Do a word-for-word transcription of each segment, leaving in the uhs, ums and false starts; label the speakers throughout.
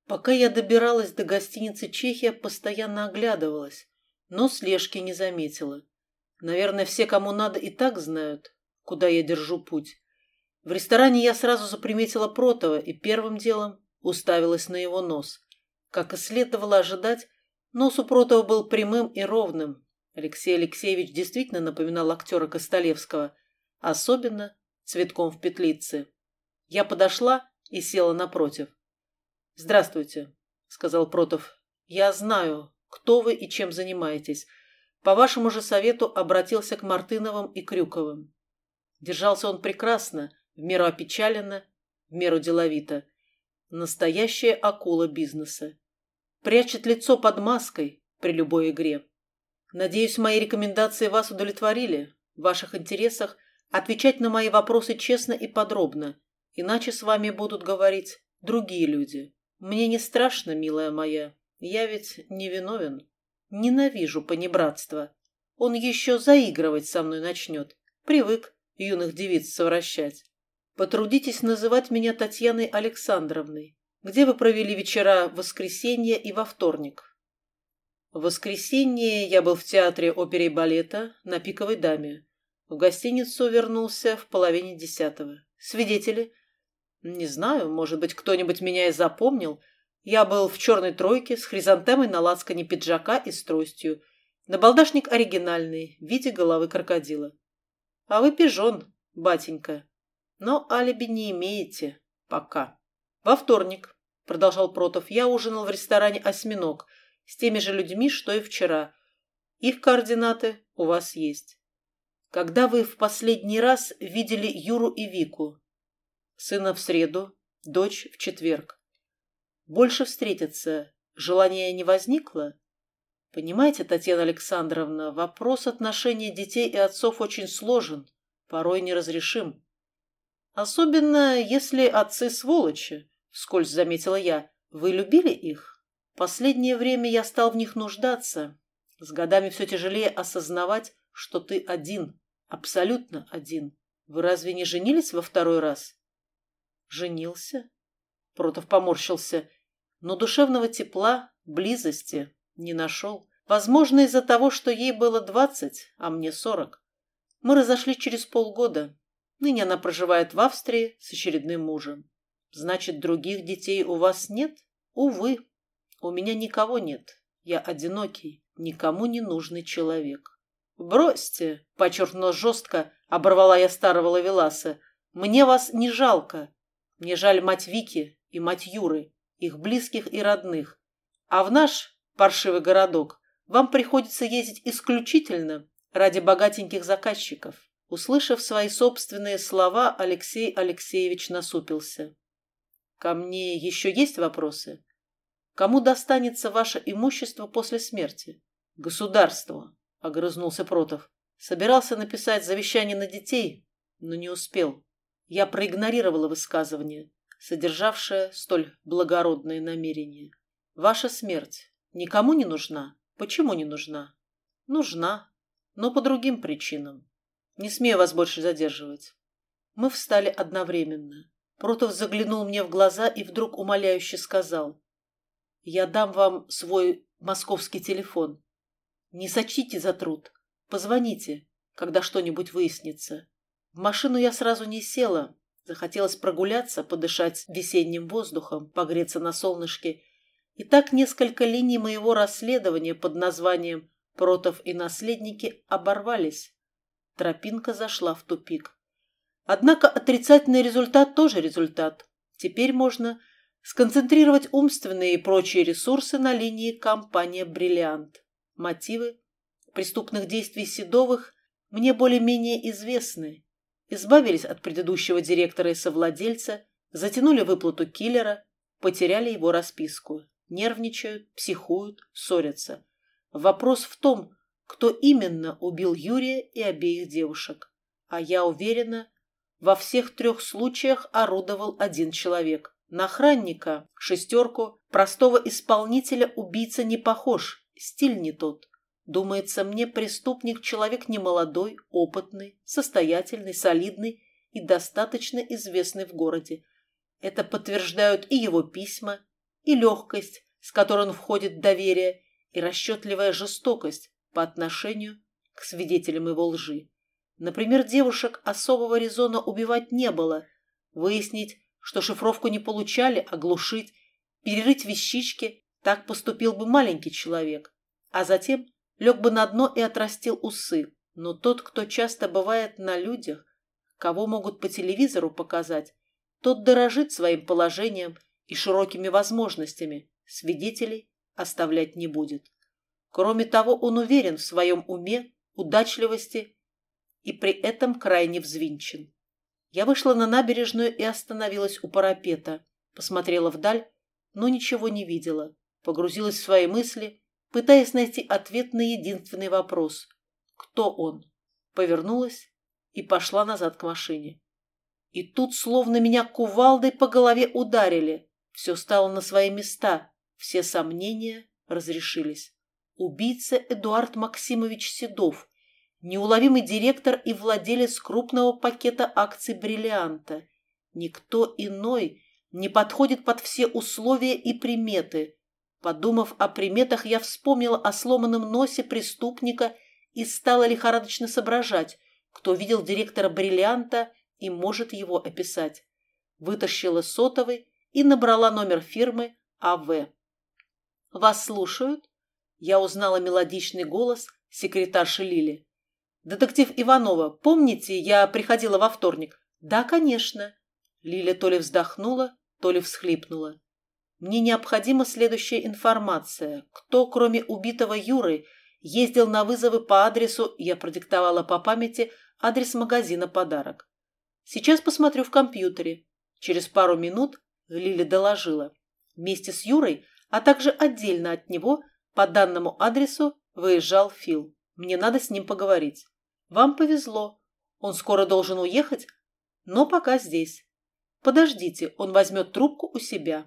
Speaker 1: Пока я добиралась до гостиницы «Чехия», постоянно оглядывалась, но слежки не заметила. Наверное, все, кому надо, и так знают, куда я держу путь. В ресторане я сразу заприметила Протова и первым делом уставилась на его нос. Как и следовало ожидать, нос у Протова был прямым и ровным. Алексей Алексеевич действительно напоминал актера Костолевского, особенно цветком в петлице. Я подошла и села напротив. «Здравствуйте», — сказал Протов. «Я знаю, кто вы и чем занимаетесь. По вашему же совету обратился к Мартыновым и Крюковым». Держался он прекрасно, в меру опечаленно, в меру деловито. Настоящая акула бизнеса. Прячет лицо под маской при любой игре. Надеюсь, мои рекомендации вас удовлетворили. В ваших интересах отвечать на мои вопросы честно и подробно, иначе с вами будут говорить другие люди. Мне не страшно, милая моя, я ведь не виновен. Ненавижу понебратство. Он еще заигрывать со мной начнет. Привык юных девиц совращать. Потрудитесь называть меня Татьяной Александровной. Где вы провели вечера в воскресенье и во вторник? В воскресенье я был в театре оперы и балета на Пиковой даме. В гостиницу вернулся в половине десятого. Свидетели? Не знаю, может быть, кто-нибудь меня и запомнил. Я был в черной тройке с хризантемой на лацкане пиджака и с тростью. Набалдашник оригинальный, в виде головы крокодила. А вы пижон, батенька. Но алиби не имеете. Пока. Во вторник, продолжал Протов, я ужинал в ресторане «Осьминог» с теми же людьми, что и вчера. Их координаты у вас есть. Когда вы в последний раз видели Юру и Вику? Сына в среду, дочь в четверг. Больше встретиться желания не возникло? Понимаете, Татьяна Александровна, вопрос отношения детей и отцов очень сложен, порой неразрешим. Особенно, если отцы сволочи, вскользь заметила я. Вы любили их? Последнее время я стал в них нуждаться. С годами все тяжелее осознавать, что ты один, абсолютно один. Вы разве не женились во второй раз? Женился? Протов поморщился. Но душевного тепла, близости не нашел. Возможно, из-за того, что ей было двадцать, а мне сорок. Мы разошлись через полгода. Ныне она проживает в Австрии с очередным мужем. Значит, других детей у вас нет? Увы, у меня никого нет. Я одинокий, никому не нужный человек. Бросьте, подчеркнула жестко, оборвала я старого ловеласа. Мне вас не жалко. Мне жаль мать Вики и мать Юры, их близких и родных. А в наш паршивый городок вам приходится ездить исключительно ради богатеньких заказчиков. Услышав свои собственные слова, Алексей Алексеевич насупился. Ко мне еще есть вопросы? Кому достанется ваше имущество после смерти? Государству, огрызнулся Протов. Собирался написать завещание на детей, но не успел. Я проигнорировала высказывание, содержавшее столь благородные намерения. Ваша смерть никому не нужна? Почему не нужна? Нужна, но по другим причинам. Не смею вас больше задерживать. Мы встали одновременно. Протов заглянул мне в глаза и вдруг умоляюще сказал. Я дам вам свой московский телефон. Не сочтите за труд. Позвоните, когда что-нибудь выяснится. В машину я сразу не села. Захотелось прогуляться, подышать весенним воздухом, погреться на солнышке. И так несколько линий моего расследования под названием «Протов и наследники» оборвались. Тропинка зашла в тупик. Однако отрицательный результат тоже результат. Теперь можно сконцентрировать умственные и прочие ресурсы на линии компания «Бриллиант». Мотивы преступных действий Седовых мне более-менее известны. Избавились от предыдущего директора и совладельца, затянули выплату киллера, потеряли его расписку. Нервничают, психуют, ссорятся. Вопрос в том, кто именно убил Юрия и обеих девушек. А я уверена, во всех трех случаях орудовал один человек. На охранника, шестерку, простого исполнителя убийца не похож, стиль не тот. Думается мне, преступник человек немолодой, опытный, состоятельный, солидный и достаточно известный в городе. Это подтверждают и его письма, и легкость, с которой он входит в доверие, и расчетливая жестокость по отношению к свидетелям его лжи. Например, девушек особого резона убивать не было. Выяснить, что шифровку не получали, оглушить, перерыть вещички – так поступил бы маленький человек. А затем лег бы на дно и отрастил усы. Но тот, кто часто бывает на людях, кого могут по телевизору показать, тот дорожит своим положением и широкими возможностями, свидетелей оставлять не будет. Кроме того, он уверен в своем уме, удачливости и при этом крайне взвинчен. Я вышла на набережную и остановилась у парапета, посмотрела вдаль, но ничего не видела, погрузилась в свои мысли, пытаясь найти ответ на единственный вопрос – кто он? Повернулась и пошла назад к машине. И тут словно меня кувалдой по голове ударили. Все стало на свои места, все сомнения разрешились. Убийца Эдуард Максимович Седов, неуловимый директор и владелец крупного пакета акций «Бриллианта». Никто иной не подходит под все условия и приметы. Подумав о приметах, я вспомнила о сломанном носе преступника и стала лихорадочно соображать, кто видел директора «Бриллианта» и может его описать. Вытащила сотовый и набрала номер фирмы А В. «Вас слушают?» Я узнала мелодичный голос секретарши Лили. «Детектив Иванова, помните, я приходила во вторник?» «Да, конечно». Лиля то ли вздохнула, то ли всхлипнула. «Мне необходима следующая информация. Кто, кроме убитого Юры, ездил на вызовы по адресу, я продиктовала по памяти адрес магазина «Подарок». Сейчас посмотрю в компьютере». Через пару минут Лиля доложила. Вместе с Юрой, а также отдельно от него, по данному адресу выезжал Фил. Мне надо с ним поговорить. Вам повезло. Он скоро должен уехать, но пока здесь. Подождите, он возьмет трубку у себя.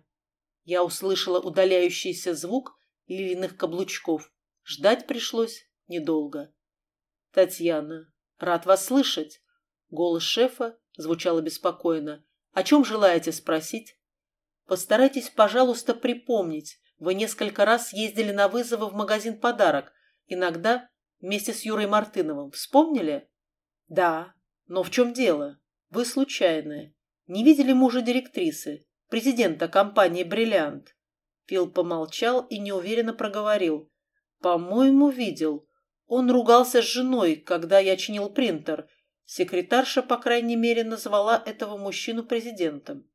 Speaker 1: Я услышала удаляющийся звук Лилиных каблучков. Ждать пришлось недолго. «Татьяна, рад вас слышать». Голос шефа звучал обеспокоенно. «О чем желаете спросить?» «Постарайтесь, пожалуйста, припомнить. Вы несколько раз ездили на вызовы в магазин «Подарок». Иногда вместе с Юрой Мартыновым. Вспомнили?» «Да. Но в чем дело? Вы случайная. Не видели мужа директрисы, президента компании «Бриллиант»?» Фил помолчал и неуверенно проговорил. «По-моему, видел. Он ругался с женой, когда я чинил принтер. Секретарша, по крайней мере, назвала этого мужчину президентом».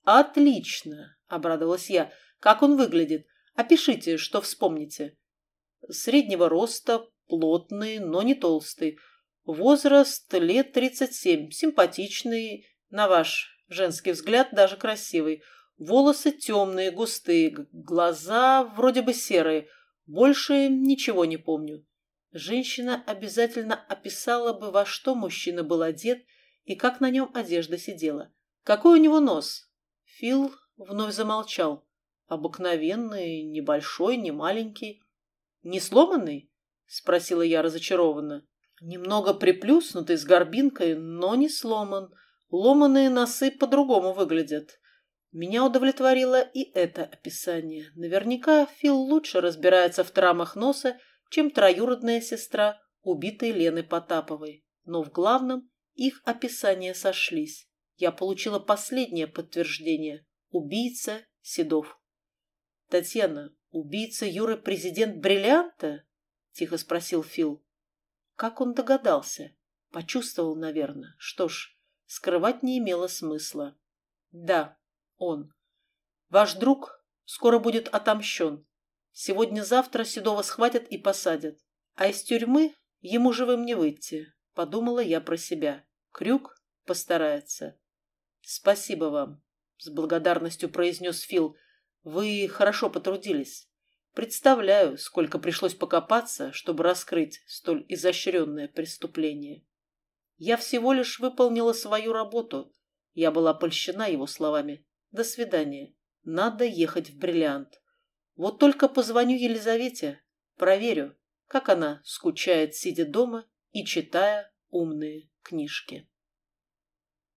Speaker 1: «Отлично!» – обрадовалась я. «Как он выглядит? Опишите, что вспомните». «Среднего роста, плотный, но не толстый. Возраст лет тридцать семь, симпатичный, на ваш женский взгляд даже красивый. Волосы темные, густые, глаза вроде бы серые. Больше ничего не помню». Женщина обязательно описала бы, во что мужчина был одет и как на нем одежда сидела. «Какой у него нос?» Фил вновь замолчал. «Обыкновенный, небольшой, не маленький». «Не сломанный?» – спросила я разочарованно. «Немного приплюснутый, с горбинкой, но не сломан. Ломаные носы по-другому выглядят». Меня удовлетворило и это описание. Наверняка Фил лучше разбирается в травмах носа, чем троюродная сестра убитой Лены Потаповой. Но в главном их описания сошлись. Я получила последнее подтверждение. Убийца Седов. «Татьяна, убийца Юры президент «Бриллианта»?» – тихо спросил Фил. Как он догадался? Почувствовал, наверное. Что ж, скрывать не имело смысла. «Да, он. Ваш друг скоро будет отомщен. Сегодня-завтра Седова схватят и посадят. А из тюрьмы ему живым не выйти», – подумала я про себя. Крюк постарается. «Спасибо вам», – с благодарностью произнес Фил. «Вы хорошо потрудились. Представляю, сколько пришлось покопаться, чтобы раскрыть столь изощренное преступление». Я всего лишь выполнила свою работу. Я была польщена его словами. «До свидания. Надо ехать в «Бриллиант». Вот только позвоню Елизавете, проверю, как она скучает, сидя дома и читая умные книжки».